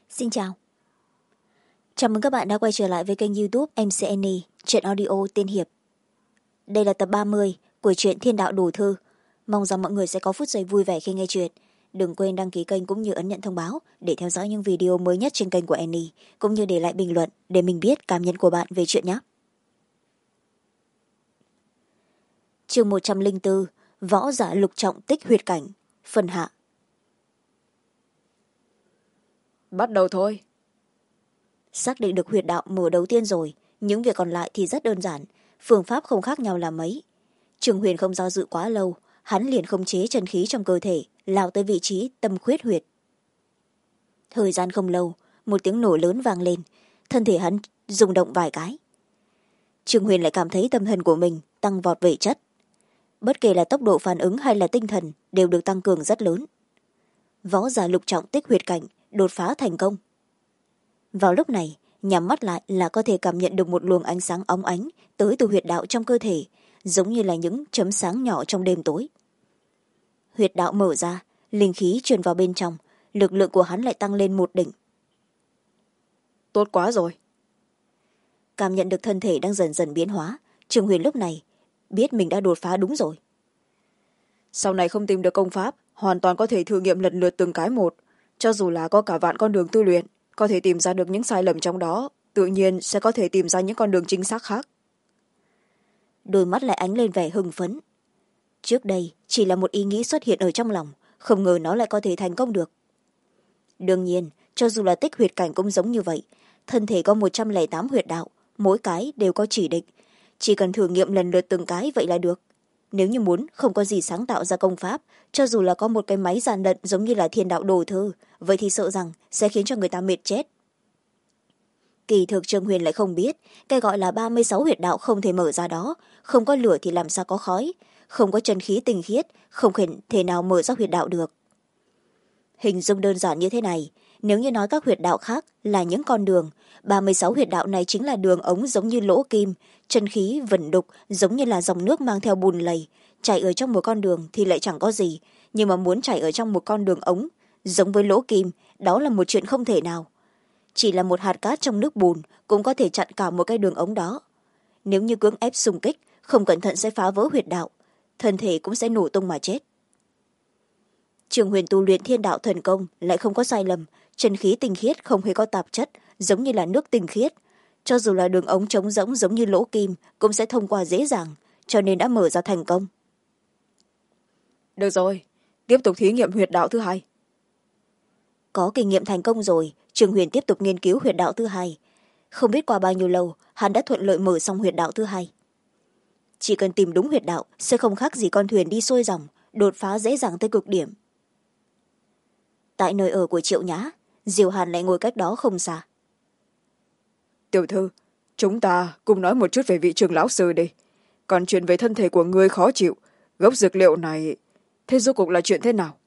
Xin chào. Chào mừng các bạn đã quay trở lại với kênh youtube MCN Truyện Audio Tiên Hiệp. Đây là tập 30 của truyện Thiên Đạo Đồ Thư. Mong rằng mọi người sẽ có phút giây vui vẻ khi nghe chuyện. Đừng quên đăng ký kênh cũng như ấn nhận thông báo để theo dõi những video mới nhất trên kênh của Annie, cũng như để lại bình luận để mình biết cảm nhận của bạn về chuyện nhé. Chương 104, Võ giả lục trọng tích huyệt cảnh, phần hạ. Bắt đầu thôi. Xác định được huyệt đạo mở đầu tiên rồi, những việc còn lại thì rất đơn giản, phương pháp không khác nhau là mấy. Trường Huyền không do dự quá lâu, hắn liền khống chế chân khí trong cơ thể, lao tới vị trí tâm khuyết huyệt. Thời gian không lâu, một tiếng nổ lớn vang lên, thân thể hắn rung động vài cái. Trường Huyền lại cảm thấy tâm thần của mình tăng vọt về chất. Bất kể là tốc độ phản ứng hay là tinh thần đều được tăng cường rất lớn. Võ giả lục trọng tích huyệt cảnh đột phá thành công. Vào lúc này, nhắm mắt lại là có thể cảm nhận được một luồng ánh sáng óng ánh tới từ huyệt đạo trong cơ thể, giống như là những chấm sáng nhỏ trong đêm tối. Huyệt đạo mở ra, linh khí truyền vào bên trong, lực lượng của hắn lại tăng lên một đỉnh. Tốt quá rồi. Cảm nhận được thân thể đang dần dần biến hóa, Trường Huyền lúc này biết mình đã đột phá đúng rồi. Sau này không tìm được công pháp, hoàn toàn có thể thử nghiệm lần lượt từng cái một. Cho dù là có cả vạn con đường tu luyện, có thể tìm ra được những sai lầm trong đó, tự nhiên sẽ có thể tìm ra những con đường chính xác khác. Đôi mắt lại ánh lên vẻ hưng phấn. Trước đây chỉ là một ý nghĩ xuất hiện ở trong lòng, không ngờ nó lại có thể thành công được. Đương nhiên, cho dù là tích huyệt cảnh cũng giống như vậy, thân thể có 108 huyệt đạo, mỗi cái đều có chỉ định, chỉ cần thử nghiệm lần lượt từng cái vậy là được. Nếu như muốn không có gì sáng tạo ra công pháp, cho dù là có một cái máy gian lận giống như là Thiên Đạo Đồ Thư, vậy thì sợ rằng sẽ khiến cho người ta mệt chết. Kỳ thực Trường Huyền lại không biết, cái gọi là 36 huyệt đạo không thể mở ra đó, không có lửa thì làm sao có khói, không có chân khí tinh khiết, không thể nào mở ra huyệt đạo được. Hình dung đơn giản như thế này, nếu như nói các huyệt đạo khác là những con đường, 36 huyệt đạo này chính là đường ống giống như lỗ kim, chân khí vẩn đục giống như là dòng nước mang theo bùn lầy, chảy ở trong một con đường thì lại chẳng có gì, nhưng mà muốn chảy ở trong một con đường ống giống với lỗ kim, đó là một chuyện không thể nào. Chỉ là một hạt cát trong nước bùn cũng có thể chặn cả một cái đường ống đó. Nếu như cưỡng ép xung kích, không cẩn thận sẽ phá vỡ huyệt đạo, thân thể cũng sẽ nổ tung mà chết. Trường Huyền tu luyện Thiên Đạo thần công lại không có sai lầm, chân khí tinh khiết không hề có tạp chất, giống như là nước tinh khiết. Cho dù là đường ống trống rỗng giống như lỗ kim cũng sẽ thông qua dễ dàng, cho nên đã mở ra thành công. Được rồi, tiếp tục thí nghiệm huyệt đạo thứ hai. Có kinh nghiệm thành công rồi, Trường Huyền tiếp tục nghiên cứu huyệt đạo thứ hai. Không biết qua bao nhiêu lâu, hắn đã thuận lợi mở xong huyệt đạo thứ hai. Chỉ cần tìm đúng huyệt đạo sẽ không khác gì con thuyền đi xuôi dòng, đột phá dễ dàng tới cực điểm. Tại nơi ở của Triệu Nhã, Diều Hàn lại ngồi cách đó không xa. Tiểu thư, chúng ta cùng nói một chút về vị trưởng lão sư đi. Còn chuyện về thân thể của ngươi khó chịu, gốc dược liệu này, thế rốt cuộc là chuyện thế nào?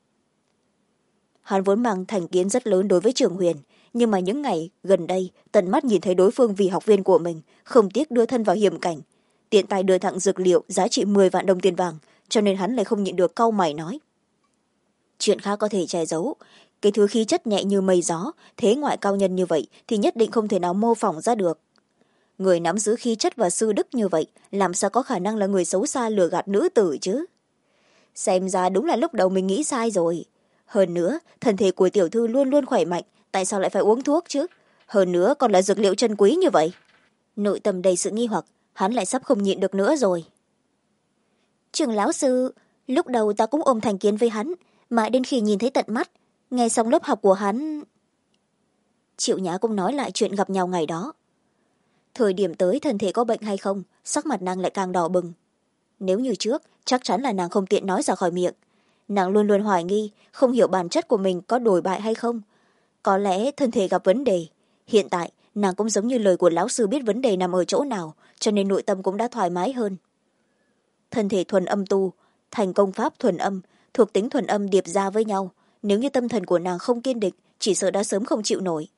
Hắn vốn mang thành kiến rất lớn đối với Trường Huyền, nhưng mà những ngày gần đây tận mắt nhìn thấy đối phương vì học viên của mình không tiếc đưa thân vào hiểm cảnh, tiện tay đưa thẳng dược liệu giá trị 10 vạn đồng tiền vàng, cho nên hắn lại không nhịn được cau mày nói. Chuyện khác có thể che giấu, cái thứ khí chất nhẹ như mây gió, thế ngoại cao nhân như vậy thì nhất định không thể nào mô phỏng ra được. Người nắm giữ khí chất và sư đức như vậy làm sao có khả năng là người xấu xa lừa gạt nữ tử chứ? Xem ra đúng là lúc đầu mình nghĩ sai rồi. Hơn nữa, thân thể của tiểu thư luôn luôn khỏe mạnh, tại sao lại phải uống thuốc chứ? Hơn nữa còn là dược liệu chân quý như vậy. Nội tâm đầy sự nghi hoặc, hắn lại sắp không nhịn được nữa rồi. Trường lão sư, lúc đầu ta cũng ôm thành kiến với hắn, mãi đến khi nhìn thấy tận mắt, nghe xong lớp học của hắn. Triệu Nhã cũng nói lại chuyện gặp nhau ngày đó. Thời điểm tới thân thể có bệnh hay không, sắc mặt nàng lại càng đỏ bừng. Nếu như trước, chắc chắn là nàng không tiện nói ra khỏi miệng. Nàng luôn luôn hoài nghi, không hiểu bản chất của mình có đổi bại hay không. Có lẽ thân thể gặp vấn đề. Hiện tại, nàng cũng giống như lời của lão sư biết vấn đề nằm ở chỗ nào, cho nên nội tâm cũng đã thoải mái hơn. Thân thể thuần âm tu, thành công pháp thuần âm, thuộc tính thuần âm điệp ra với nhau. Nếu như tâm thần của nàng không kiên định, chỉ sợ đã sớm không chịu nổi.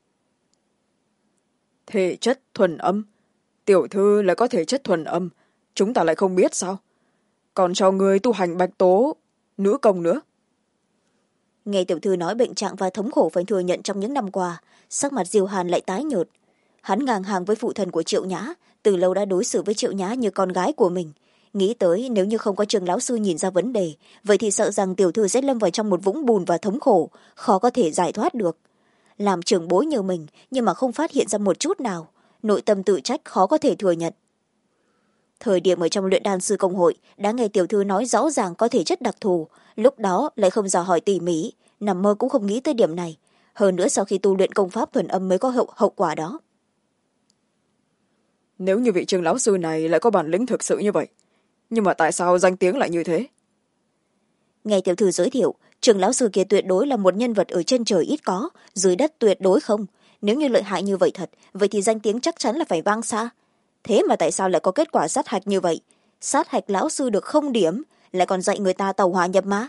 Thể chất thuần âm? Tiểu thư lại có thể chất thuần âm, chúng ta lại không biết sao? Còn cho người tu hành bạch tố, nữ công nữa. nghe tiểu thư nói bệnh trạng và thống khổ phải thừa nhận trong những năm qua, sắc mặt Diêu Hàn lại tái nhợt. Hắn ngang hàng với phụ thân của Triệu Nhã, từ lâu đã đối xử với Triệu Nhã như con gái của mình. Nghĩ tới nếu như không có Trương lão sư nhìn ra vấn đề, vậy thì sợ rằng tiểu thư sẽ lâm vào trong một vũng bùn và thống khổ, khó có thể giải thoát được. Làm trưởng bối như mình nhưng mà không phát hiện ra một chút nào, nội tâm tự trách khó có thể thừa nhận. Thời điểm ở trong luyện đan sư công hội đã nghe tiểu thư nói rõ ràng có thể chất đặc thù, lúc đó lại không dò hỏi tỉ mỉ, nằm mơ cũng không nghĩ tới điểm này. Hơn nữa sau khi tu luyện công pháp thuần âm mới có hậu quả đó. Nếu như vị Trương lão sư này lại có bản lĩnh thực sự như vậy, nhưng mà tại sao danh tiếng lại như thế? Nghe tiểu thư giới thiệu, Trương lão sư kia tuyệt đối là một nhân vật ở trên trời ít có, dưới đất tuyệt đối không. Nếu như lợi hại như vậy thật, vậy thì danh tiếng chắc chắn là phải vang xa. Thế mà tại sao lại có kết quả sát hạch như vậy? Sát hạch lão sư được 0 điểm, lại còn dạy người ta tàu hỏa nhập mã.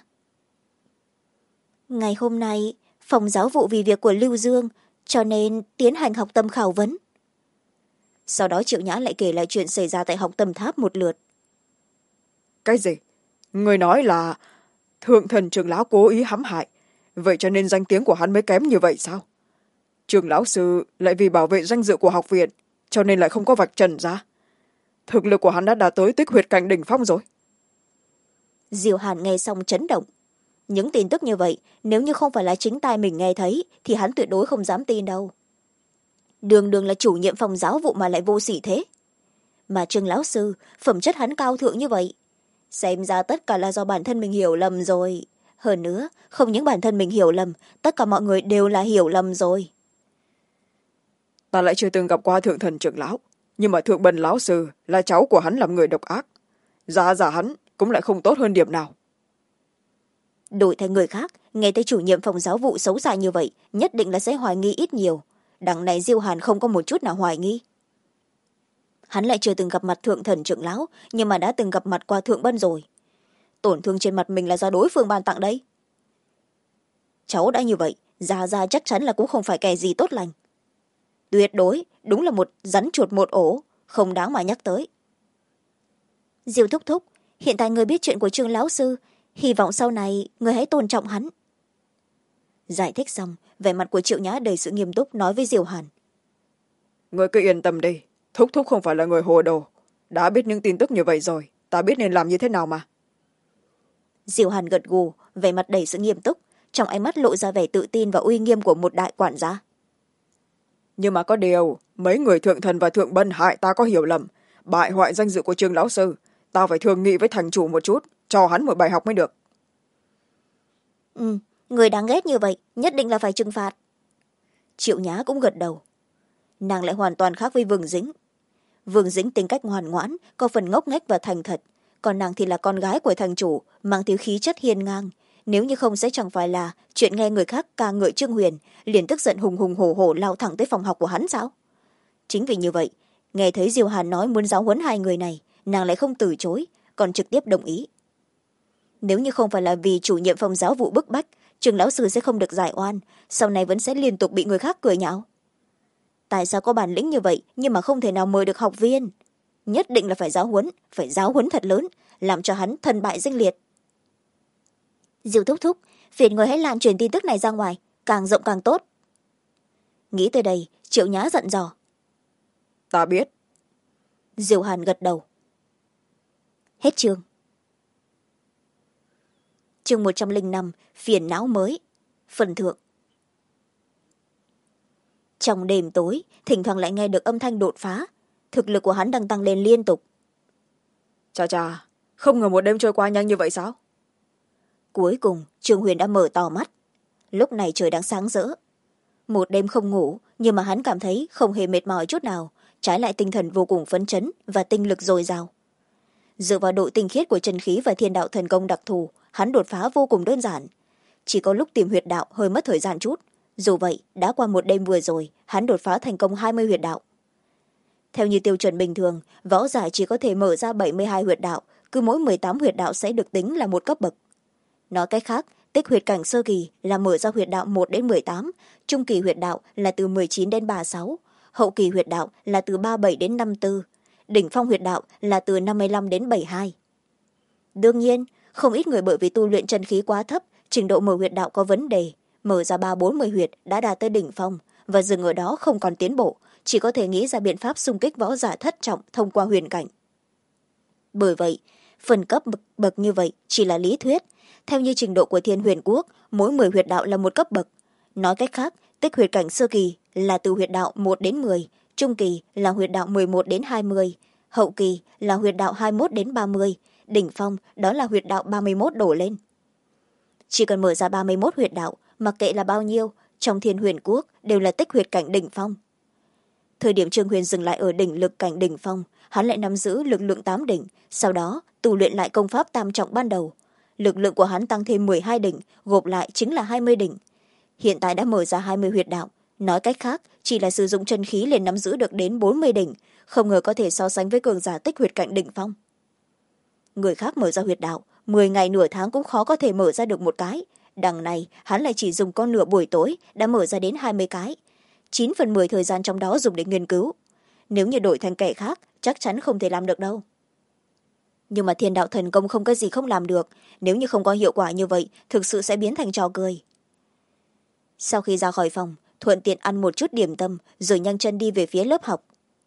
Ngày hôm nay, phòng giáo vụ vì việc của Lưu Dương, cho nên tiến hành học tâm khảo vấn. Sau đó Triệu Nhã lại kể lại chuyện xảy ra tại học tâm tháp một lượt. Cái gì? Người nói là thượng thần Trương lão cố ý hãm hại, vậy cho nên danh tiếng của hắn mới kém như vậy sao? Trương lão sư lại vì bảo vệ danh dự của học viện, cho nên lại không có vạch trần ra. Thực lực của hắn đã đạt tới tích huyệt cảnh đỉnh phong rồi. Diêu Hàn nghe xong chấn động. Những tin tức như vậy, nếu như không phải là chính tai mình nghe thấy, thì hắn tuyệt đối không dám tin đâu. Đường đường là chủ nhiệm phòng giáo vụ mà lại vô sỉ thế. Mà Trương lão sư, phẩm chất hắn cao thượng như vậy. Xem ra tất cả là do bản thân mình hiểu lầm rồi. Hơn nữa, không những bản thân mình hiểu lầm, tất cả mọi người đều là hiểu lầm rồi. Ta lại chưa từng gặp qua thượng thần trưởng lão, nhưng mà thượng bần lão sư là cháu của hắn làm người độc ác. Giả hắn cũng lại không tốt hơn điểm nào. Đổi thành người khác, nghe thấy chủ nhiệm phòng giáo vụ xấu xa như vậy, nhất định là sẽ hoài nghi ít nhiều. Đằng này Diêu Hàn không có một chút nào hoài nghi. Hắn lại chưa từng gặp mặt thượng thần trưởng lão, nhưng mà đã từng gặp mặt qua thượng bân rồi. Tổn thương trên mặt mình là do đối phương ban tặng đấy. Cháu đã như vậy, ra chắc chắn là cũng không phải kẻ gì tốt lành. Tuyệt đối, đúng là một rắn chuột một ổ, không đáng mà nhắc tới. Diêu thúc thúc, hiện tại người biết chuyện của Trương lão sư, hy vọng sau này người hãy tôn trọng hắn. Giải thích xong, vẻ mặt của Triệu Nhã đầy sự nghiêm túc nói với Diêu Hàn. Người cứ yên tâm đi, thúc thúc không phải là người hồ đồ. Đã biết những tin tức như vậy rồi, ta biết nên làm như thế nào mà. Diêu Hàn gật gù, vẻ mặt đầy sự nghiêm túc, trong ánh mắt lộ ra vẻ tự tin và uy nghiêm của một đại quản gia. Nhưng mà có điều, mấy người thượng thần và thượng bân hại ta có hiểu lầm, bại hoại danh dự của Trương lão sư. Ta phải thương nghị với thành chủ một chút, cho hắn một bài học mới được. Người đáng ghét như vậy, nhất định là phải trừng phạt. Triệu Nhã cũng gật đầu. Nàng lại hoàn toàn khác với Vương Dĩnh. Vương Dĩnh tính cách ngoan ngoãn, có phần ngốc nghếch và thành thật, còn nàng thì là con gái của thành chủ, mang thiếu khí chất hiên ngang. Nếu như không sẽ chẳng phải là chuyện nghe người khác ca ngợi Trương Huyền, liền tức giận hùng hùng hổ hổ lao thẳng tới phòng học của hắn sao? Chính vì như vậy, nghe thấy Diêu Hàn nói muốn giáo huấn hai người này, nàng lại không từ chối, còn trực tiếp đồng ý. Nếu như không phải là vì chủ nhiệm phòng giáo vụ bức bách, Trương lão sư sẽ không được giải oan, sau này vẫn sẽ liên tục bị người khác cười nhạo. Tại sao có bản lĩnh như vậy nhưng mà không thể nào mời được học viên? Nhất định là phải giáo huấn thật lớn, làm cho hắn thân bại danh liệt. Diêu thúc thúc, phiền người hãy lan truyền tin tức này ra ngoài, càng rộng càng tốt. Nghĩ tới đây, Triệu Nhã giận dò. Ta biết. Diêu Hàn gật đầu. Hết chương. Chương 105, phiền não mới. Phần thượng. Trong đêm tối, thỉnh thoảng lại nghe được âm thanh đột phá. Thực lực của hắn đang tăng lên liên tục. Chà, không ngờ một đêm trôi qua nhanh như vậy sao? Cuối cùng, Trương Huyền đã mở to mắt. Lúc này trời đang sáng rỡ. Một đêm không ngủ, nhưng mà hắn cảm thấy không hề mệt mỏi chút nào, trái lại tinh thần vô cùng phấn chấn và tinh lực dồi dào. Dựa vào độ tinh khiết của chân khí và thiên đạo thần công đặc thù, hắn đột phá vô cùng đơn giản. Chỉ có lúc tìm huyệt đạo hơi mất thời gian chút. Dù vậy, đã qua một đêm vừa rồi, hắn đột phá thành công 20 huyệt đạo. Theo như tiêu chuẩn bình thường, võ giả chỉ có thể mở ra 72 huyệt đạo, cứ mỗi 18 huyệt đạo sẽ được tính là một cấp bậc. Nói cách khác, tích huyệt cảnh sơ kỳ là mở ra huyệt đạo 1 đến 18, trung kỳ huyệt đạo là từ 19 đến 36, hậu kỳ huyệt đạo là từ 37 đến 54, đỉnh phong huyệt đạo là từ 55 đến 72. Đương nhiên, không ít người bởi vì tu luyện chân khí quá thấp trình độ mở huyệt đạo có vấn đề, mở ra 30-40 huyệt đã đạt tới đỉnh phong và dừng ở đó không còn tiến bộ, chỉ có thể nghĩ ra biện pháp xung kích võ giả thất trọng thông qua huyền cảnh. Bởi vậy phân cấp bậc như vậy chỉ là lý thuyết. Theo như trình độ của Thiên Huyền Quốc, mỗi 10 huyệt đạo là một cấp bậc. Nói cách khác, tích huyệt cảnh sơ kỳ là từ huyệt đạo 1 đến 10, trung kỳ là huyệt đạo 11 đến 20, hậu kỳ là huyệt đạo 21 đến 30, đỉnh phong đó là huyệt đạo 31 đổ lên. Chỉ cần mở ra 31 huyệt đạo, mặc kệ là bao nhiêu, trong Thiên Huyền Quốc đều là tích huyệt cảnh đỉnh phong. Thời điểm Trương Huyền dừng lại ở đỉnh lực cảnh đỉnh phong, hắn lại nắm giữ lực lượng 8 đỉnh, sau đó tu luyện lại công pháp tam trọng ban đầu. Lực lượng của hắn tăng thêm 12 đỉnh, gộp lại chính là 20 đỉnh. Hiện tại đã mở ra 20 huyệt đạo, nói cách khác chỉ là sử dụng chân khí liền nắm giữ được đến 40 đỉnh, không ngờ có thể so sánh với cường giả tích huyệt cảnh đỉnh phong. Người khác mở ra huyệt đạo 10 ngày nửa tháng cũng khó có thể mở ra được một cái, đằng này hắn lại chỉ dùng có nửa buổi tối đã mở ra đến 20 cái, 9/10 thời gian trong đó dùng để nghiên cứu. Nếu như đổi thành kẻ khác chắc chắn không thể làm được đâu. Nhưng mà Thiên Đạo Thần Công không có gì không làm được, nếu như không có hiệu quả như vậy thực sự sẽ biến thành trò cười. Sau khi ra khỏi phòng, thuận tiện ăn một chút điểm tâm rồi nhanh chân đi về phía lớp học.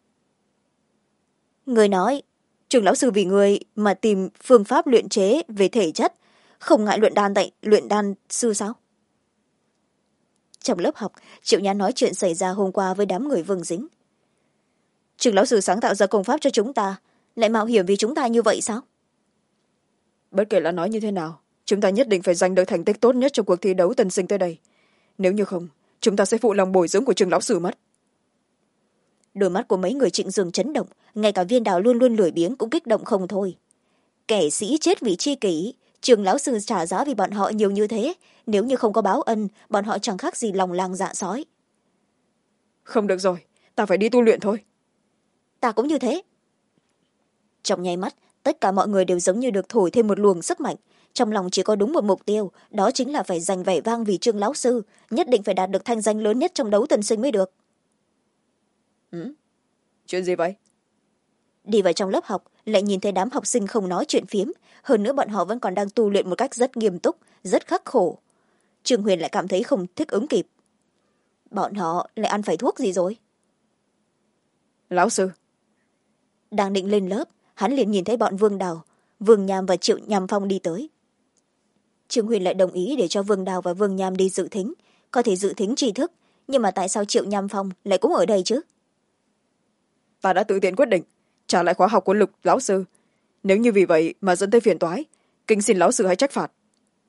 Người nói Trường lão sư vì người mà tìm phương pháp luyện chế về thể chất, không ngại luyện đan sư sao? Trong lớp học, Triệu Nhã nói chuyện xảy ra hôm qua với đám người Vương Dính. Trường lão sư sáng tạo ra công pháp cho chúng ta, lại mạo hiểm vì chúng ta như vậy sao? Bất kể là nói như thế nào, chúng ta nhất định phải giành được thành tích tốt nhất trong cuộc thi đấu tân sinh tới đây. Nếu như không, chúng ta sẽ phụ lòng bồi dưỡng của Trường lão sư mất. Đôi mắt của mấy người Trịnh Dương chấn động, ngay cả Viên Đào luôn luôn lười biếng cũng kích động không thôi. Kẻ sĩ chết vì chi kỷ, Trường lão sư trả giá vì bọn họ nhiều như thế, nếu như không có báo ân, bọn họ chẳng khác gì lòng lang dạ sói. Không được rồi, ta phải đi tu luyện thôi. Ta cũng như thế. Trong nháy mắt, tất cả mọi người đều giống như được thổi thêm một luồng sức mạnh, trong lòng chỉ có đúng một mục tiêu, đó chính là phải giành vẻ vang vì Trương lão sư, nhất định phải đạt được thanh danh lớn nhất trong đấu tân sinh mới được. Chuyện gì vậy? Đi vào trong lớp học, lại nhìn thấy đám học sinh không nói chuyện phiếm, hơn nữa bọn họ vẫn còn đang tu luyện một cách rất nghiêm túc, rất khắc khổ. Trương Huyền lại cảm thấy không thích ứng kịp. Bọn họ lại ăn phải thuốc gì rồi? Lão sư. Đang định lên lớp, hắn liền nhìn thấy bọn Vương Đào, Vương Nham và Triệu Nham Phong đi tới. Trương Huyền lại đồng ý để cho Vương Đào và Vương Nham đi dự thính, có thể dự thính tri thức, nhưng mà tại sao Triệu Nham Phong lại cũng ở đây chứ? Ta đã tự tiện quyết định trả lại khóa học của Lục lão sư, nếu như vì vậy mà dẫn tới phiền toái, kính xin lão sư hãy trách phạt.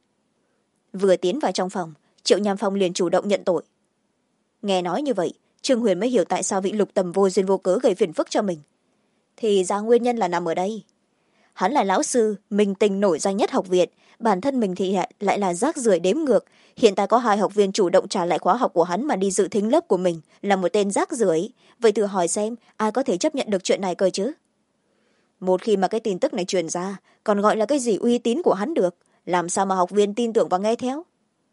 Vừa tiến vào trong phòng, Triệu Nham Phong liền chủ động nhận tội. Nghe nói như vậy, Trương Huyền mới hiểu tại sao vị Lục Tầm vô duyên vô cớ gây phiền phức cho mình. Thì ra nguyên nhân là nằm ở đây. Hắn là lão sư minh tinh nổi danh nhất học viện, bản thân mình thì lại là rác rưởi đếm ngược. Hiện tại có 2 học viên chủ động trả lại khóa học của hắn mà đi dự thính lớp của mình là một tên rác rưởi. Vậy thử hỏi xem ai có thể chấp nhận được chuyện này cơ chứ? Một khi mà cái tin tức này truyền ra, còn gọi là cái gì uy tín của hắn được, làm sao mà học viên tin tưởng và nghe theo?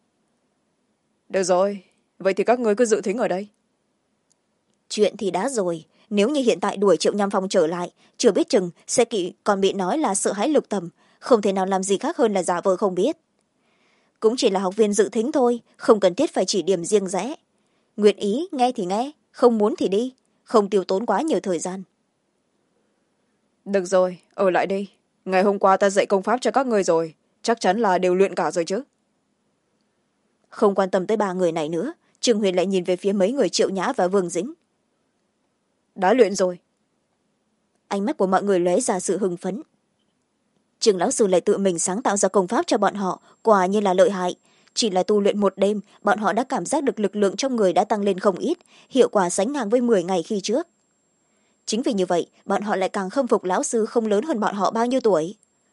Được rồi, vậy thì các ngươi cứ dự thính ở đây. Chuyện thì đã rồi, nếu như hiện tại đuổi Triệu Nham Phong trở lại, chưa biết chừng sẽ còn bị nói là sợ hãi Lục Tầm, không thể nào làm gì khác hơn là giả vờ không biết. Cũng chỉ là học viên dự thính thôi, không cần thiết phải chỉ điểm riêng rẽ. Nguyện ý nghe thì nghe, không muốn thì đi, không tiêu tốn quá nhiều thời gian. Được rồi, ở lại đi. Ngày hôm qua ta dạy công pháp cho các ngươi rồi, chắc chắn là đều luyện cả rồi chứ. Không quan tâm tới 3 người này nữa, Trương Huyền lại nhìn về phía mấy người Triệu Nhã và Vương Dĩnh. Đã luyện rồi. Ánh mắt của mọi người lóe ra sự hưng phấn. Trường lão sư lại tự mình sáng tạo ra công pháp cho bọn họ, quả như là lợi hại. Chỉ là tu luyện một đêm, bọn họ đã cảm giác được lực lượng trong người đã tăng lên không ít, hiệu quả sánh ngang với 10 ngày khi trước. Chính vì như vậy, bọn họ lại càng khâm phục lão sư không lớn hơn bọn họ bao nhiêu tuổi.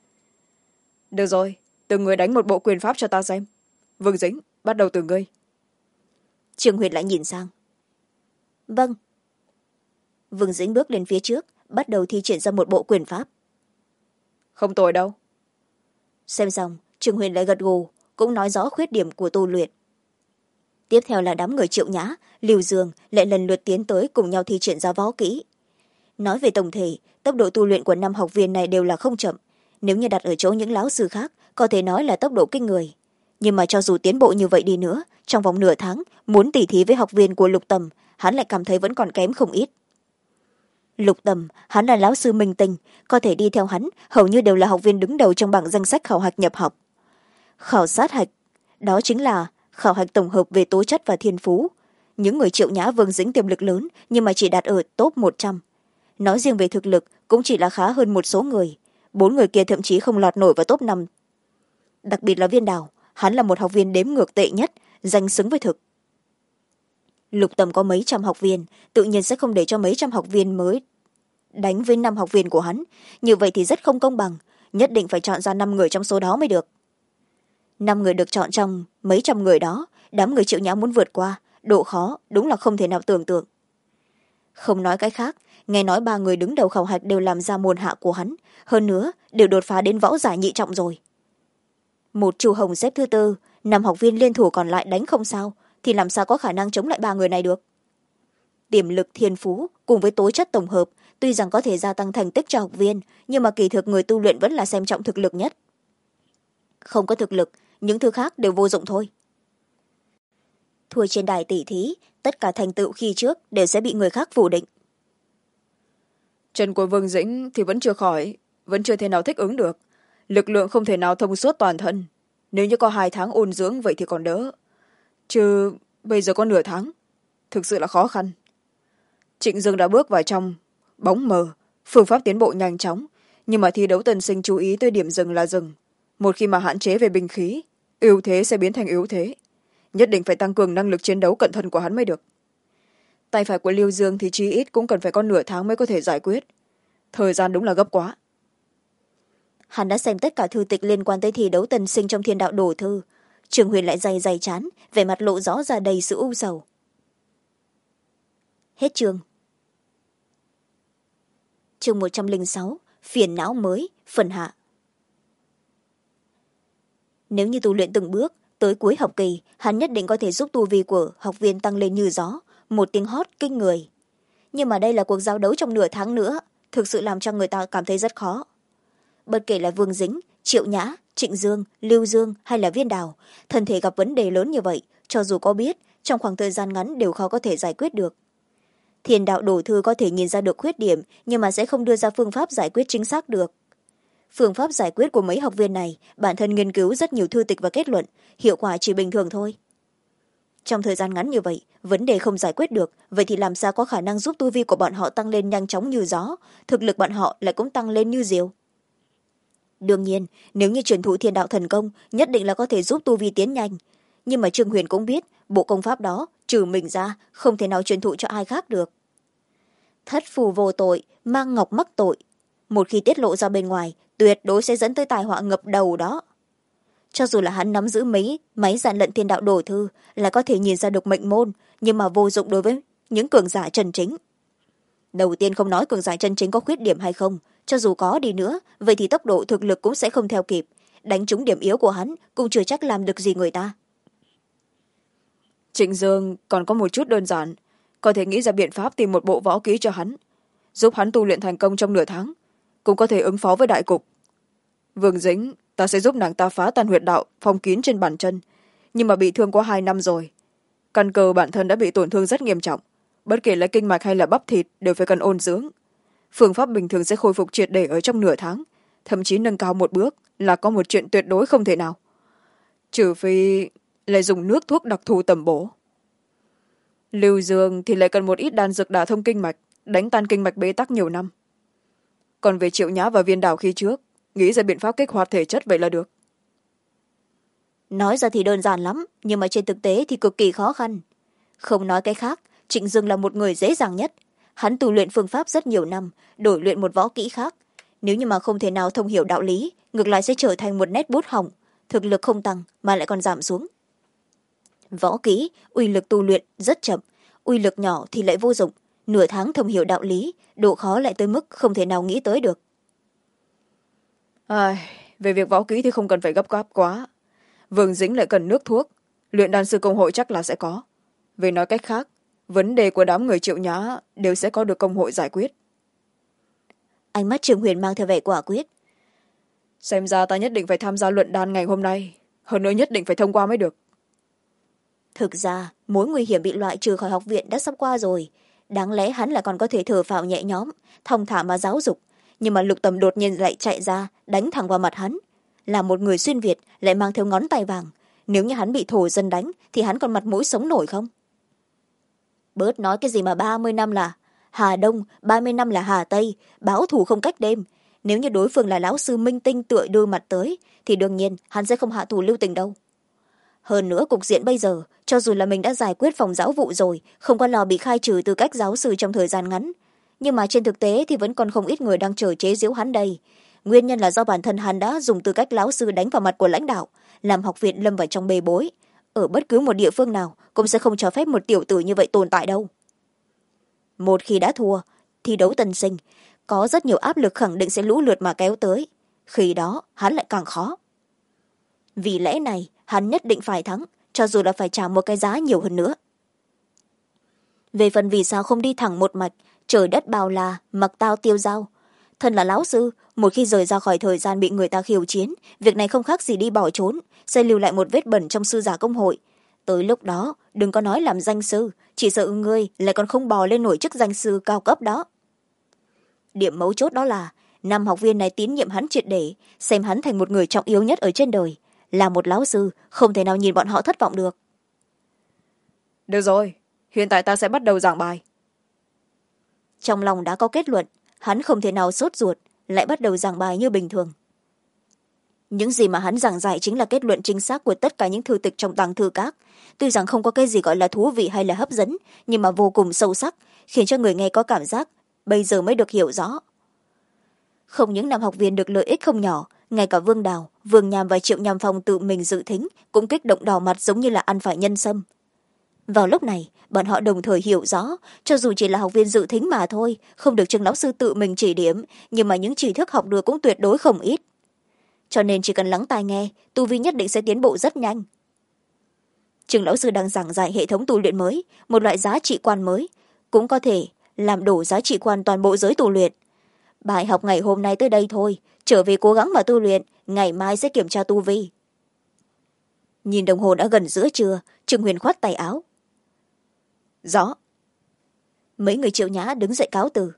Được rồi, từng người đánh một bộ quyền pháp cho ta xem. Vương Dĩnh, bắt đầu từ ngươi. Trương Huyền lại nhìn sang. Vâng. Vương Dĩnh bước lên phía trước, bắt đầu thi triển ra một bộ quyền pháp. Không tồi đâu. Xem xong, Trương Huyền lại gật gù, cũng nói rõ khuyết điểm của tu luyện. Tiếp theo là đám người Triệu Nhã, Lưu Dương lại lần lượt tiến tới cùng nhau thi triển ra võ kỹ. Nói về tổng thể, tốc độ tu luyện của 5 học viên này đều là không chậm. Nếu như đặt ở chỗ những lão sư khác, có thể nói là tốc độ kinh người. nhưng mà cho dù tiến bộ như vậy đi nữa, trong vòng nửa tháng muốn tỉ thí với học viên của Lục Tầm, hắn lại cảm thấy vẫn còn kém không ít. Lục Tầm, hắn là lão sư minh tinh, có thể đi theo hắn hầu như đều là học viên đứng đầu trong bảng danh sách khảo hạch nhập học. Khảo sát hạch, đó chính là khảo hạch tổng hợp về tố chất và thiên phú. Những người Triệu Nhã, Vương Dĩnh tiềm lực lớn nhưng mà chỉ đạt ở top 100. Nói riêng về thực lực cũng chỉ là khá hơn một số người, 4 người kia thậm chí không lọt nổi vào top 5. Đặc biệt là Viên Đào, hắn là một học viên đếm ngược tệ nhất, danh xứng với thực. Lục Tầm có mấy trăm học viên, tự nhiên sẽ không để cho mấy trăm học viên mới đánh với 5 học viên của hắn, như vậy thì rất không công bằng, nhất định phải chọn ra 5 người trong số đó mới được. 5 người được chọn trong mấy trăm người đó, đám người Triệu Nhã muốn vượt qua, độ khó đúng là không thể nào tưởng tượng. Không nói cái khác, nghe nói 3 người đứng đầu khảo hạch đều làm ra môn hạ của hắn, hơn nữa đều đột phá đến võ giả nhị trọng rồi. Một Chu Hồng xếp thứ tư, 5 học viên liên thủ còn lại đánh không sao, thì làm sao có khả năng chống lại 3 người này được. Tiềm lực, thiên phú cùng với tố chất tổng hợp tuy rằng có thể gia tăng thành tích cho học viên, nhưng mà kỳ thực người tu luyện vẫn là xem trọng thực lực nhất. Không có thực lực, những thứ khác đều vô dụng thôi. Thua trên đài tỷ thí, tất cả thành tựu khi trước đều sẽ bị người khác phủ định. Chân của Vương Dĩnh thì vẫn chưa khỏi, vẫn chưa thể nào thích ứng được, lực lượng không thể nào thông suốt toàn thân. Nếu như có 2 tháng ôn dưỡng vậy thì còn đỡ, chứ bây giờ có nửa tháng, thực sự là khó khăn. Trịnh Dương đã bước vào trong bóng mờ, phương pháp tiến bộ nhanh chóng, nhưng mà thi đấu tân sinh chú ý tới điểm dừng là dừng. Một khi mà hạn chế về binh khí, ưu thế sẽ biến thành yếu thế, nhất định phải tăng cường năng lực chiến đấu cận thân của hắn mới được. Tay phải của Lưu Dương thì chí ít cũng cần phải có nửa tháng mới có thể giải quyết, thời gian đúng là gấp quá. Hắn đã xem tất cả thư tịch liên quan tới thi đấu tân sinh trong Thiên Đạo Đồ Thư. Trường Huyền lại dày chán, vẻ mặt lộ rõ ra đầy sự u sầu. Hết chương. Chương 106, phiền não mới, phần hạ. Nếu như tu luyện từng bước, tới cuối học kỳ, hắn nhất định có thể giúp tu vi của học viên tăng lên như gió, một tiếng hót kinh người. Nhưng mà đây là cuộc giao đấu trong nửa tháng nữa, thực sự làm cho người ta cảm thấy rất khó. Bất kể là Vương Dĩnh, Triệu Nhã, Trịnh Dương, Lưu Dương hay là Viên Đào, thân thể gặp vấn đề lớn như vậy, cho dù có biết, trong khoảng thời gian ngắn đều khó có thể giải quyết được. Thiên Đạo Đồ Thư có thể nhìn ra được khuyết điểm, nhưng mà sẽ không đưa ra phương pháp giải quyết chính xác được. Phương pháp giải quyết của mấy học viên này, bản thân nghiên cứu rất nhiều thư tịch và kết luận, hiệu quả chỉ bình thường thôi. Trong thời gian ngắn như vậy, vấn đề không giải quyết được, vậy thì làm sao có khả năng giúp tu vi của bọn họ tăng lên nhanh chóng như gió, thực lực bọn họ lại cũng tăng lên như diều. Đương nhiên, nếu như truyền thụ Thiên Đạo thần công, nhất định là có thể giúp tu vi tiến nhanh. Nhưng mà Trương Huyền cũng biết, bộ công pháp đó, trừ mình ra, không thể nào truyền thụ cho ai khác được. Thất phù vô tội, mang ngọc mắc tội. Một khi tiết lộ ra bên ngoài, tuyệt đối sẽ dẫn tới tai họa ngập đầu đó. Cho dù là hắn nắm giữ máy gian lận Thiên Đạo Đồ Thư, là có thể nhìn ra được mệnh môn, nhưng mà vô dụng đối với những cường giả chân chính. Đầu tiên không nói cường giả chân chính có khuyết điểm hay không, cho dù có đi nữa, vậy thì tốc độ thực lực cũng sẽ không theo kịp. Đánh trúng điểm yếu của hắn cũng chưa chắc làm được gì người ta. Trịnh Dương còn có một chút đơn giản, có thể nghĩ ra biện pháp tìm một bộ võ kỹ cho hắn, giúp hắn tu luyện thành công trong nửa tháng, cũng có thể ứng phó với đại cục. Vương Dĩnh, ta sẽ giúp nàng ta phá tan huyệt đạo phong kín trên bàn chân, nhưng mà bị thương có 2 năm rồi. Căn cơ bản thân đã bị tổn thương rất nghiêm trọng, bất kể là kinh mạch hay là bắp thịt đều phải cần ôn dưỡng. Phương pháp bình thường sẽ khôi phục triệt để ở trong nửa tháng, thậm chí nâng cao một bước là có một chuyện tuyệt đối không thể nào. Trừ phi lại dùng nước thuốc đặc thù tầm bổ. Lưu Dương thì lại cần một ít đan dược đả thông kinh mạch, đánh tan kinh mạch bế tắc nhiều năm. Còn về Triệu Nhã và Viên Đào khi trước, nghĩ ra biện pháp kích hoạt thể chất vậy là được. Nói ra thì đơn giản lắm, nhưng mà trên thực tế thì cực kỳ khó khăn. Không nói cái khác, Trịnh Dương là một người dễ dàng nhất. Hắn tu luyện phương pháp rất nhiều năm, đổi luyện một võ kỹ khác. Nếu như mà không thể nào thông hiểu đạo lý, ngược lại sẽ trở thành một nét bút hỏng, thực lực không tăng mà lại còn giảm xuống. Võ kỹ, uy lực tu luyện rất chậm, uy lực nhỏ thì lại vô dụng. Nửa tháng thông hiểu đạo lý, độ khó lại tới mức không thể nào nghĩ tới được. Về việc võ kỹ thì không cần phải gấp gáp quá. Vương Dĩnh lại cần nước thuốc, luyện đan sư công hội chắc là sẽ có. Về nói cách khác, vấn đề của đám người Triệu Nhã đều sẽ có được công hội giải quyết. Ánh mắt Trường Huyền mang theo vẻ quả quyết. Xem ra ta nhất định phải tham gia luận đan ngày hôm nay, hơn nữa nhất định phải thông qua mới được. Thực ra mối nguy hiểm bị loại trừ khỏi học viện đã sắp qua rồi, đáng lẽ hắn là còn có thể thở phào nhẹ nhõm thong thả mà giáo dục, nhưng mà Lục Tầm đột nhiên lại chạy ra đánh thẳng vào mặt hắn. Là một người xuyên việt lại mang theo ngón tay vàng, nếu như hắn bị thổ dân đánh thì hắn còn mặt mũi sống nổi không? Bớt nói cái gì mà 30 năm là Hà Đông, 30 năm là Hà Tây, báo thù không cách đêm. Nếu như đối phương là lão sư minh tinh tựa đưa mặt tới thì đương nhiên hắn sẽ không hạ thủ lưu tình đâu. Hơn nữa cục diện bây giờ, cho dù là mình đã giải quyết phòng giáo vụ rồi, không có lo bị khai trừ tư cách giáo sư trong thời gian ngắn, nhưng mà trên thực tế thì vẫn còn không ít người đang chờ chế giễu hắn đây. Nguyên nhân là do bản thân hắn đã dùng tư cách lão sư đánh vào mặt của lãnh đạo, làm học viện lâm vào trong bê bối. Ở bất cứ một địa phương nào cũng sẽ không cho phép một tiểu tử như vậy tồn tại đâu. Một khi đã thua, thi đấu tân sinh, có rất nhiều áp lực khẳng định sẽ lũ lượt mà kéo tới. Khi đó hắn lại càng khó. Vì lẽ này hắn nhất định phải thắng, cho dù là phải trả một cái giá nhiều hơn nữa. Về phần vì sao không đi thẳng một mạch, trời đất bao la, mặc tao tiêu dao. Thân là lão sư, một khi rời ra khỏi thời gian bị người ta khiêu chiến, việc này không khác gì đi bỏ trốn, sẽ lưu lại một vết bẩn trong sư giả công hội. Tới lúc đó đừng có nói làm danh sư, chỉ sợ ngươi lại còn không bò lên nổi chức danh sư cao cấp đó. Điểm mấu chốt đó là năm học viên này tín nhiệm hắn triệt để, xem hắn thành một người trọng yếu nhất ở trên đời. Là một lão sư không thể nào nhìn bọn họ thất vọng được. Được rồi, hiện tại ta sẽ bắt đầu giảng bài. Trong lòng đã có kết luận, hắn không thể nào sốt ruột lại bắt đầu giảng bài như bình thường. Những gì mà hắn giảng giải chính là kết luận chính xác của tất cả những thư tịch trong tàng thư các. Tuy rằng không có cái gì gọi là thú vị hay là hấp dẫn, nhưng mà vô cùng sâu sắc, khiến cho người nghe có cảm giác bây giờ mới được hiểu rõ. Không những năm học viên được lợi ích không nhỏ, ngay cả Vương Đào, Vương Nham và Triệu Nham Phong tự mình dự thính cũng kích động đỏ mặt giống như là ăn phải nhân sâm. Vào lúc này bọn họ đồng thời hiểu rõ, cho dù chỉ là học viên dự thính mà thôi, không được Trương lão sư tự mình chỉ điểm, nhưng mà những tri thức học được cũng tuyệt đối không ít. Cho nên chỉ cần lắng tai nghe, tu vi nhất định sẽ tiến bộ rất nhanh. Trương lão sư đang giảng giải hệ thống tu luyện mới, một loại giá trị quan mới, cũng có thể làm đổ giá trị quan toàn bộ giới tu luyện. Bài học ngày hôm nay tới đây thôi, trở về cố gắng mà tu luyện, ngày mai sẽ kiểm tra tu vi. Nhìn đồng hồ đã gần giữa trưa, Trương Huyền khoát tay áo. Rõ. Mấy người Triệu Nhã đứng dậy cáo từ.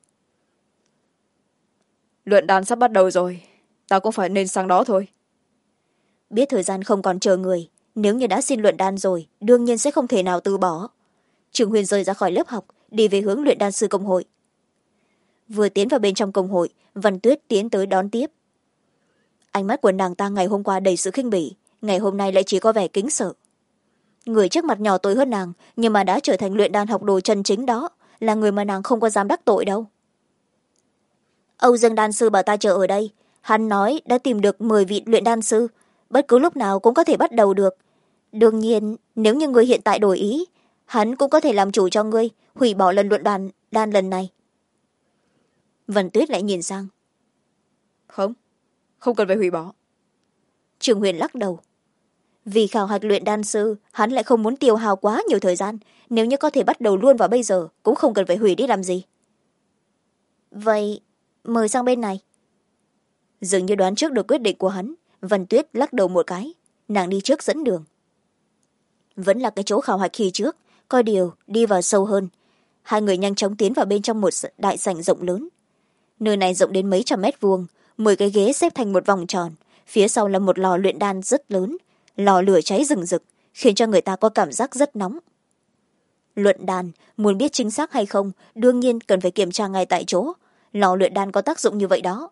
Luyện đàn sắp bắt đầu rồi, ta cũng phải nên sang đó thôi. Biết thời gian không còn chờ người, nếu như đã xin luyện đan rồi, đương nhiên sẽ không thể nào từ bỏ. Trương Huyền rời ra khỏi lớp học, đi về hướng luyện đan sư công hội. Vừa tiến vào bên trong công hội, Văn Tuyết tiến tới đón tiếp. Ánh mắt của nàng ta ngày hôm qua đầy sự khinh bỉ, ngày hôm nay lại chỉ có vẻ kính sợ. Người trước mặt nhỏ tuổi hơn nàng, nhưng mà đã trở thành luyện đan học đồ chân chính đó, là người mà nàng không có dám đắc tội đâu. Âu Dương đan sư bảo ta chờ ở đây, hắn nói đã tìm được 10 vị luyện đan sư, bất cứ lúc nào cũng có thể bắt đầu được. Đương nhiên nếu như người hiện tại đổi ý, hắn cũng có thể làm chủ cho ngươi, hủy bỏ lần luyện đan lần này. Vân Tuyết lại nhìn sang. Không cần phải hủy bỏ. Trường Huyền lắc đầu. Vì khảo hạch luyện đan sư, hắn lại không muốn tiêu hao quá nhiều thời gian, nếu như có thể bắt đầu luôn vào bây giờ cũng không cần phải hủy đi làm gì. Vậy mời sang bên này. Dường như đoán trước được quyết định của hắn, Vân Tuyết lắc đầu một cái, nàng đi trước dẫn đường. Vẫn là cái chỗ khảo hạch khi trước, coi điều đi vào sâu hơn. Hai người nhanh chóng tiến vào bên trong một đại sảnh rộng lớn. Nơi này rộng đến mấy trăm mét vuông, 10 cái ghế xếp thành một vòng tròn, phía sau là một lò luyện đan rất lớn, lò lửa cháy rừng rực, khiến cho người ta có cảm giác rất nóng. Luyện đan, muốn biết chính xác hay không, đương nhiên cần phải kiểm tra ngay tại chỗ. Lò luyện đan có tác dụng như vậy đó.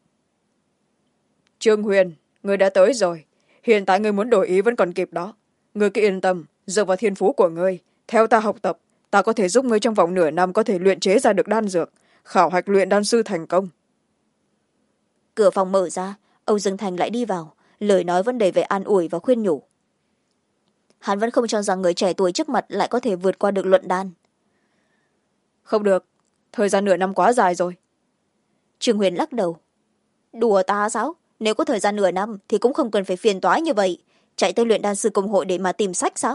Trương Huyền, người đã tới rồi. Hiện tại người muốn đổi ý vẫn còn kịp đó. Người cứ yên tâm, dựa vào thiên phú của người. Theo ta học tập, ta có thể giúp người trong vòng nửa năm có thể luyện chế ra được đan dược, khảo hạch luyện đan sư thành công. Cửa phòng mở ra, Âu Dương Thành lại đi vào, lời nói vấn đề về an ủi và khuyên nhủ. Hắn vẫn không cho rằng người trẻ tuổi trước mặt lại có thể vượt qua được luận đan. Không được, thời gian nửa năm quá dài rồi. Trương Huyền lắc đầu. Đùa ta sao? Nếu có thời gian nửa năm thì cũng không cần phải phiền toái như vậy. Chạy tới luyện đan sư công hội để mà tìm sách sao?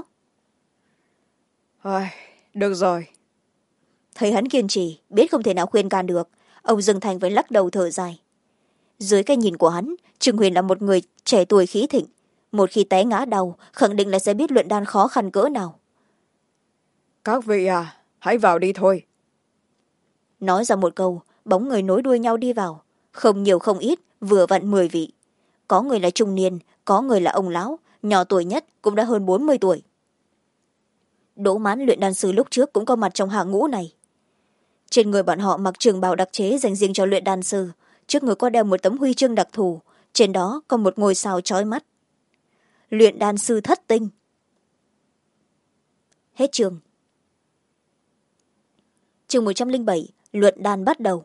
Được rồi. Thấy hắn kiên trì, biết không thể nào khuyên can được, Âu Dương Thành vẫn lắc đầu thở dài. Dưới cái nhìn của hắn, Trương Huyền là một người trẻ tuổi khí thịnh, một khi té ngã đầu khẳng định là sẽ biết luyện đan khó khăn cỡ nào. Các vị à, hãy vào đi thôi. Nói ra một câu, bóng người nối đuôi nhau đi vào, không nhiều không ít, vừa vặn 10 vị. Có người là trung niên, có người là ông lão, nhỏ tuổi nhất cũng đã hơn 40 tuổi. Đỗ Mãn luyện đan sư lúc trước cũng có mặt trong hàng ngũ này. Trên người bọn họ mặc trường bào đặc chế dành riêng cho luyện đan sư, trước người có đeo một tấm huy chương đặc thù, trên đó có một ngôi sao chói mắt. Luyện đan sư thất tinh. Hết chương. Chương 107, luyện đan bắt đầu.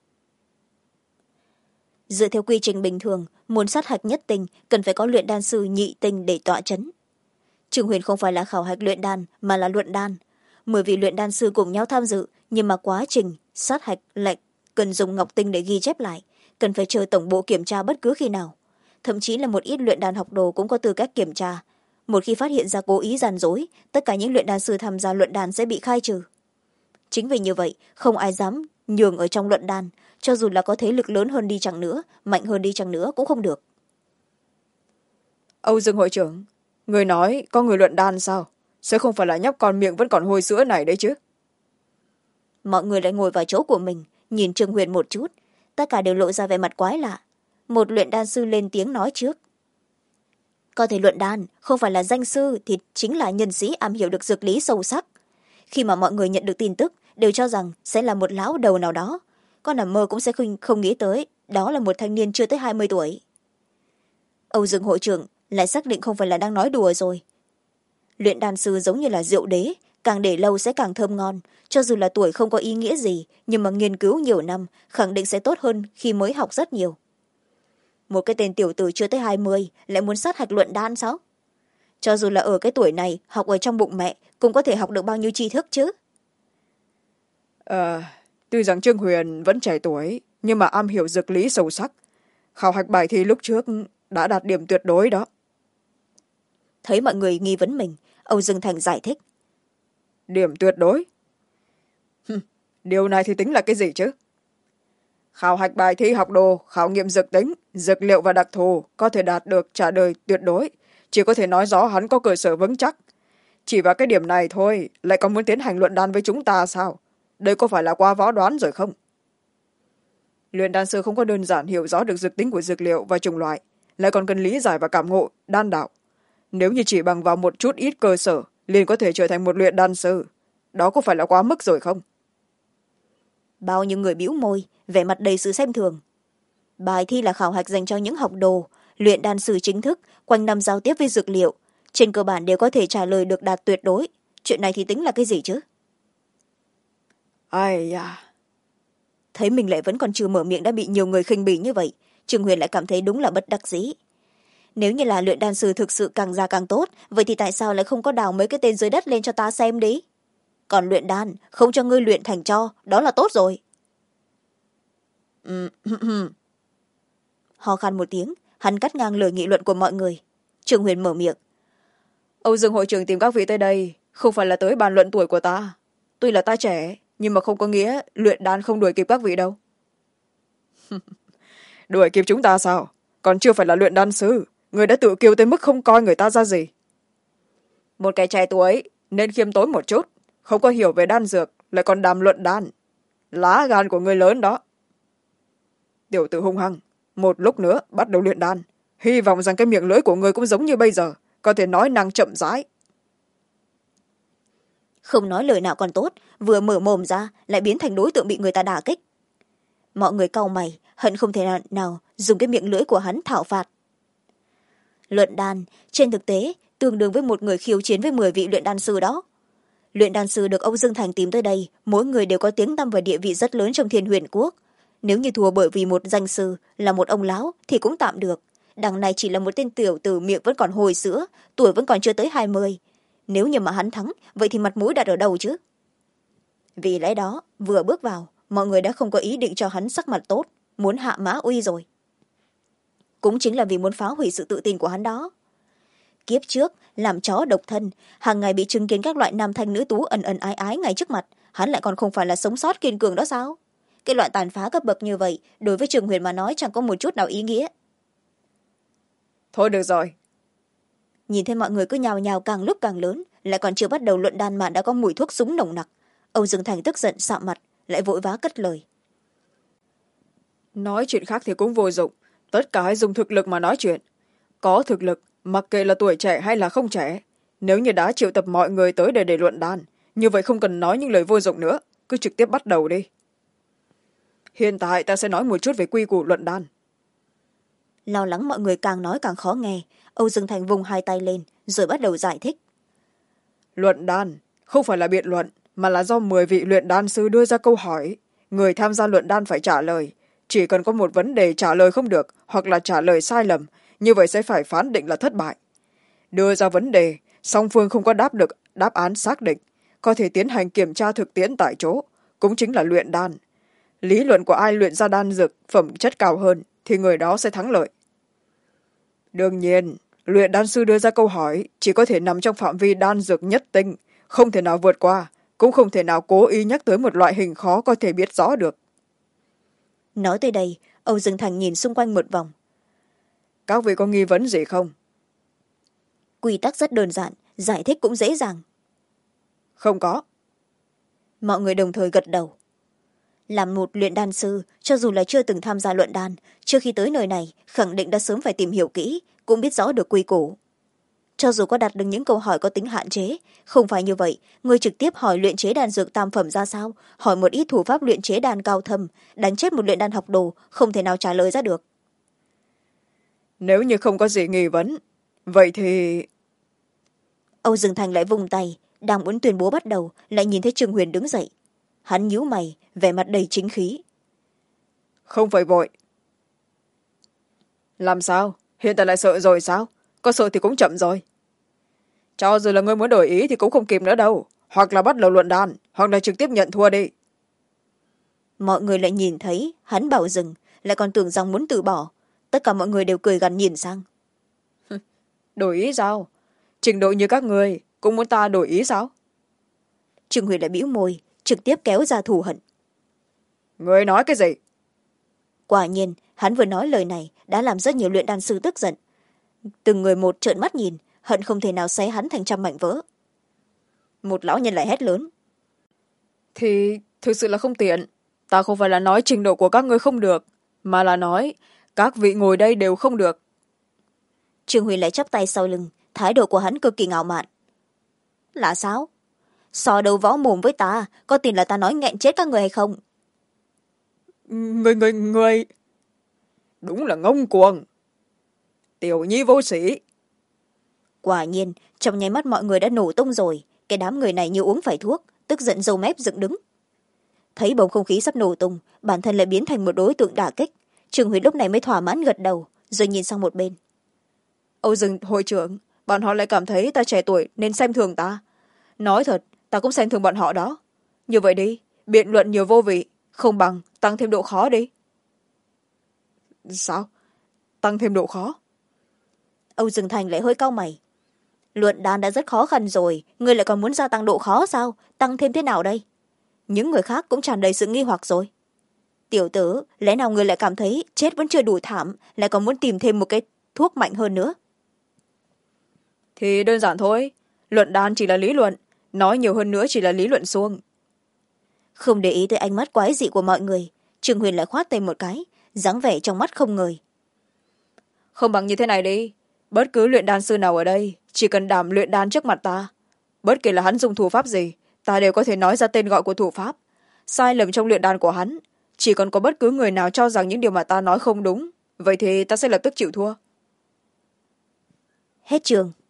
Dựa theo quy trình bình thường, muốn sát hạch nhất tinh cần phải có luyện đan sư nhị tinh để tọa chấn. Trương Huyền không phải là khảo hạch luyện đan mà là luận đan. 10 vị luyện đan sư cùng nhau tham dự, nhưng mà quá trình sát hạch lại cần dùng ngọc tinh để ghi chép lại, cần phải chờ tổng bộ kiểm tra bất cứ khi nào. Thậm chí là một ít luyện đan học đồ cũng có tư cách kiểm tra. Một khi phát hiện ra cố ý gian dối, tất cả những luyện đan sư tham gia luận đan sẽ bị khai trừ. Chính vì như vậy, không ai dám nhường ở trong luận đan, cho dù là có thế lực lớn hơn đi chăng nữa, mạnh hơn đi chăng nữa cũng không được. Âu Dương hội trưởng, người nói có người luận đan sao? Sẽ không phải là nhóc con miệng vẫn còn hôi sữa này đấy chứ? Mọi người lại ngồi vào chỗ của mình, nhìn Trương Huyền một chút, tất cả đều lộ ra vẻ mặt quái lạ. Một luyện đan sư lên tiếng nói trước. Có thể luận đan không phải là danh sư thì chính là nhân sĩ am hiểu được dược lý sâu sắc. Khi mà mọi người nhận được tin tức đều cho rằng sẽ là một lão đầu nào đó, con nằm mơ cũng sẽ không nghĩ tới đó là một thanh niên chưa tới 20 tuổi. Âu Dương hội trưởng lại xác định không phải là đang nói đùa rồi. Luyện đan sư giống như là rượu đế, càng để lâu sẽ càng thơm ngon, cho dù là tuổi không có ý nghĩa gì, nhưng mà nghiên cứu nhiều năm khẳng định sẽ tốt hơn khi mới học rất nhiều. Một cái tên tiểu tử chưa tới 20 lại muốn sát hạch luận đan sao? Cho dù là ở cái tuổi này học ở trong bụng mẹ cũng có thể học được bao nhiêu tri thức chứ? Tuy rằng Trương Huyền vẫn trẻ tuổi, nhưng mà am hiểu dược lý sâu sắc. Khảo hạch bài thi lúc trước đã đạt điểm tuyệt đối đó. Thấy mọi người nghi vấn mình, Âu Dương Thành giải thích. Điểm tuyệt đối? Điều này thì tính là cái gì chứ? Khảo hạch bài thi học đồ, khảo nghiệm dược tính, dược liệu và đặc thù có thể đạt được trả lời tuyệt đối, chỉ có thể nói rõ hắn có cơ sở vững chắc. Chỉ vào cái điểm này thôi lại còn muốn tiến hành luận đan với chúng ta sao? Đây có phải là quá võ đoán rồi không? Luyện đan sư không có đơn giản hiểu rõ được dược tính của dược liệu và chủng loại, lại còn cần lý giải và cảm ngộ đan đạo. Nếu như chỉ bằng vào một chút ít cơ sở liền có thể trở thành một luyện đan sư, đó có phải là quá mức rồi không? Bao nhiêu người bĩu môi, vẻ mặt đầy sự xem thường. Bài thi là khảo hạch dành cho những học đồ, luyện đan sư chính thức, quanh năm giao tiếp với dược liệu. Trên cơ bản đều có thể trả lời được đạt tuyệt đối. Chuyện này thì tính là cái gì chứ? Ai da. Thấy mình lại vẫn còn chưa mở miệng đã bị nhiều người khinh bỉ như vậy, Trương Huyền lại cảm thấy đúng là bất đắc dĩ. Nếu như là luyện đan sư thực sự càng già càng tốt, vậy thì tại sao lại không có đào mấy cái tên dưới đất lên cho ta xem đi? Còn luyện đan, không cho ngươi luyện thành cho, đó là tốt rồi. Ho khan một tiếng, hắn cắt ngang lời nghị luận của mọi người. Trương Huyền mở miệng. Âu Dương hội trưởng tìm các vị tới đây, không phải là tới bàn luận tuổi của ta. Tuy là ta trẻ, nhưng mà không có nghĩa luyện đan không đuổi kịp các vị đâu. Đuổi kịp chúng ta sao? Còn chưa phải là luyện đan sư, người đã tự kiêu tới mức không coi người ta ra gì. Một kẻ trẻ tuổi nên khiêm tốn một chút, không có hiểu về đan dược lại còn đàm luận đan. Lá gan của người lớn đó. Tiểu tử hung hăng, một lúc nữa bắt đầu luyện đan, hy vọng rằng cái miệng lưỡi của người cũng giống như bây giờ, có thể nói năng chậm rãi. Không nói lời nào còn tốt, vừa mở mồm ra lại biến thành đối tượng bị người ta đả kích. Mọi người cau mày, hận không thể nào dùng cái miệng lưỡi của hắn thảo phạt. Luận đan trên thực tế tương đương với một người khiêu chiến với 10 vị luyện đan sư đó. Luyện đan sư được Âu Dương Thành tìm tới đây, mỗi người đều có tiếng tăm và địa vị rất lớn trong Thiên Huyền Quốc. Nếu như thua bởi vì một danh sư là một ông lão thì cũng tạm được. Đằng này chỉ là một tên tiểu tử miệng vẫn còn hồi sữa, tuổi vẫn còn chưa tới 20. Nếu như mà hắn thắng, vậy thì mặt mũi đặt ở đâu chứ? Vì lẽ đó, vừa bước vào, mọi người đã không có ý định cho hắn sắc mặt tốt, muốn hạ mã uy rồi. Cũng chính là vì muốn phá hủy sự tự tin của hắn đó. Kiếp trước, làm chó độc thân, hàng ngày bị chứng kiến các loại nam thanh nữ tú ẩn ẩn ái ái ngay trước mặt, hắn lại còn không phải là sống sót kiên cường đó sao? Cái loại tàn phá cấp bậc như vậy, đối với Trường Huyền mà nói chẳng có một chút nào ý nghĩa. Thôi được rồi. nhìn thấy mọi người cứ nhào nhào càng lúc càng lớn, lại còn chưa bắt đầu luận đan mà đã có mùi thuốc súng nồng nặc. Âu Dương Thành tức giận sạm mặt, lại vội vã cất lời. Nói chuyện khác thì cũng vô dụng, tất cả hãy dùng thực lực mà nói chuyện. Có thực lực, mặc kệ là tuổi trẻ hay là không trẻ, nếu như đã triệu tập mọi người tới để luận đan, như vậy không cần nói những lời vô dụng nữa, cứ trực tiếp bắt đầu đi. Hiện tại ta sẽ nói một chút về quy củ luận đan. Lo lắng mọi người càng nói càng khó nghe, Âu Dương Thành vùng hai tay lên rồi bắt đầu giải thích. Luận đan không phải là biện luận, mà là do 10 vị luyện đan sư đưa ra câu hỏi. Người tham gia luận đan phải trả lời. Chỉ cần có một vấn đề trả lời không được hoặc là trả lời sai lầm, như vậy sẽ phải phán định là thất bại. Đưa ra vấn đề, song phương không có đáp được đáp án xác định, có thể tiến hành kiểm tra thực tiễn tại chỗ, cũng chính là luyện đan. Lý luận của ai luyện ra đan dược phẩm chất cao hơn thì người đó sẽ thắng lợi. Đương nhiên, luyện đan sư đưa ra câu hỏi chỉ có thể nằm trong phạm vi đan dược nhất tinh, không thể nào vượt qua, cũng không thể nào cố ý nhắc tới một loại hình khó có thể biết rõ được. Nói tới đây, Âu Dương Thành nhìn xung quanh một vòng. Các vị có nghi vấn gì không? Quy tắc rất đơn giản, giải thích cũng dễ dàng. Không có. Mọi người đồng thời gật đầu. Làm một luyện đan sư, cho dù là chưa từng tham gia luận đan, trước khi tới nơi này khẳng định đã sớm phải tìm hiểu kỹ, cũng biết rõ được quy củ. Cho dù có đặt được những câu hỏi có tính hạn chế, không phải như vậy, người trực tiếp hỏi luyện chế đan dược tam phẩm ra sao, hỏi một ít thủ pháp luyện chế đan cao thâm, đánh chết một luyện đan học đồ, không thể nào trả lời ra được. Nếu như không có gì nghi vấn, vậy thì... Âu Dương Thành lại vung tay, đang muốn tuyên bố bắt đầu, lại nhìn thấy Trương Huyền đứng dậy. Hắn nhíu mày, vẻ mặt đầy chính khí. Không phải vội. Làm sao? Hiện tại lại sợ rồi sao? Có sợ thì cũng chậm rồi. Cho dù là ngươi muốn đổi ý thì cũng không kịp nữa đâu. Hoặc là bắt đầu luận đan, hoặc là trực tiếp nhận thua đi. Mọi người lại nhìn thấy hắn bảo dừng, lại còn tưởng rằng muốn từ bỏ. Tất cả mọi người đều cười gằn nhìn sang. Đổi ý sao? Trình độ như các người cũng muốn ta đổi ý sao? Trương Huyền lại bĩu môi, trực tiếp kéo ra thù hận. Người nói cái gì? Quả nhiên, hắn vừa nói lời này đã làm rất nhiều luyện đan sư tức giận. Từng người một trợn mắt nhìn, hận không thể nào xé hắn thành trăm mảnh vỡ. Một lão nhân lại hét lớn. Thì thực sự là không tiện. Ta không phải là nói trình độ của các ngươi không được, mà là nói các vị ngồi đây đều không được. Trương Huyền lại chắp tay sau lưng, thái độ của hắn cực kỳ ngạo mạn. Là sao? So đầu võ mồm với ta, có tin là ta nói nghẹn chết các người hay không? Người đúng là ngông cuồng. Tiểu nhi vô sĩ. Quả nhiên, trong nháy mắt mọi người đã nổ tung rồi. Cái đám người này như uống phải thuốc, tức giận râu mép dựng đứng. Thấy bầu không khí sắp nổ tung, bản thân lại biến thành một đối tượng đả kích. Trương Huyền lúc này mới thỏa mãn gật đầu, rồi nhìn sang một bên. Âu Dương hội trưởng, bọn họ lại cảm thấy ta trẻ tuổi nên xem thường ta. Nói thật, ta cũng xem thường bọn họ đó. Như vậy đi, biện luận nhiều vô vị, không bằng tăng thêm độ khó đi. Sao? Tăng thêm độ khó? Âu Dương Thành lại hơi cau mày. Luận đan đã rất khó khăn rồi, ngươi lại còn muốn gia tăng độ khó sao? Tăng thêm thế nào đây? Những người khác cũng tràn đầy sự nghi hoặc rồi. Tiểu tử, lẽ nào ngươi lại cảm thấy chết vẫn chưa đủ thảm, lại còn muốn tìm thêm một cái thuốc mạnh hơn nữa? Thì đơn giản thôi, luận đan chỉ là lý luận, nói nhiều hơn nữa chỉ là lý luận suông. Không để ý tới ánh mắt quái dị của mọi người, Trương Huyền lại khoát tay một cái, dáng vẻ trong mắt không ngời. Không bằng như thế này đi, bất cứ luyện đan sư nào ở đây chỉ cần đảm luyện đan trước mặt ta, bất kể là hắn dùng thủ pháp gì, ta đều có thể nói ra tên gọi của thủ pháp. Sai lầm trong luyện đan của hắn, chỉ còn có bất cứ người nào cho rằng những điều mà ta nói không đúng, vậy thì ta sẽ lập tức chịu thua. Hết trường.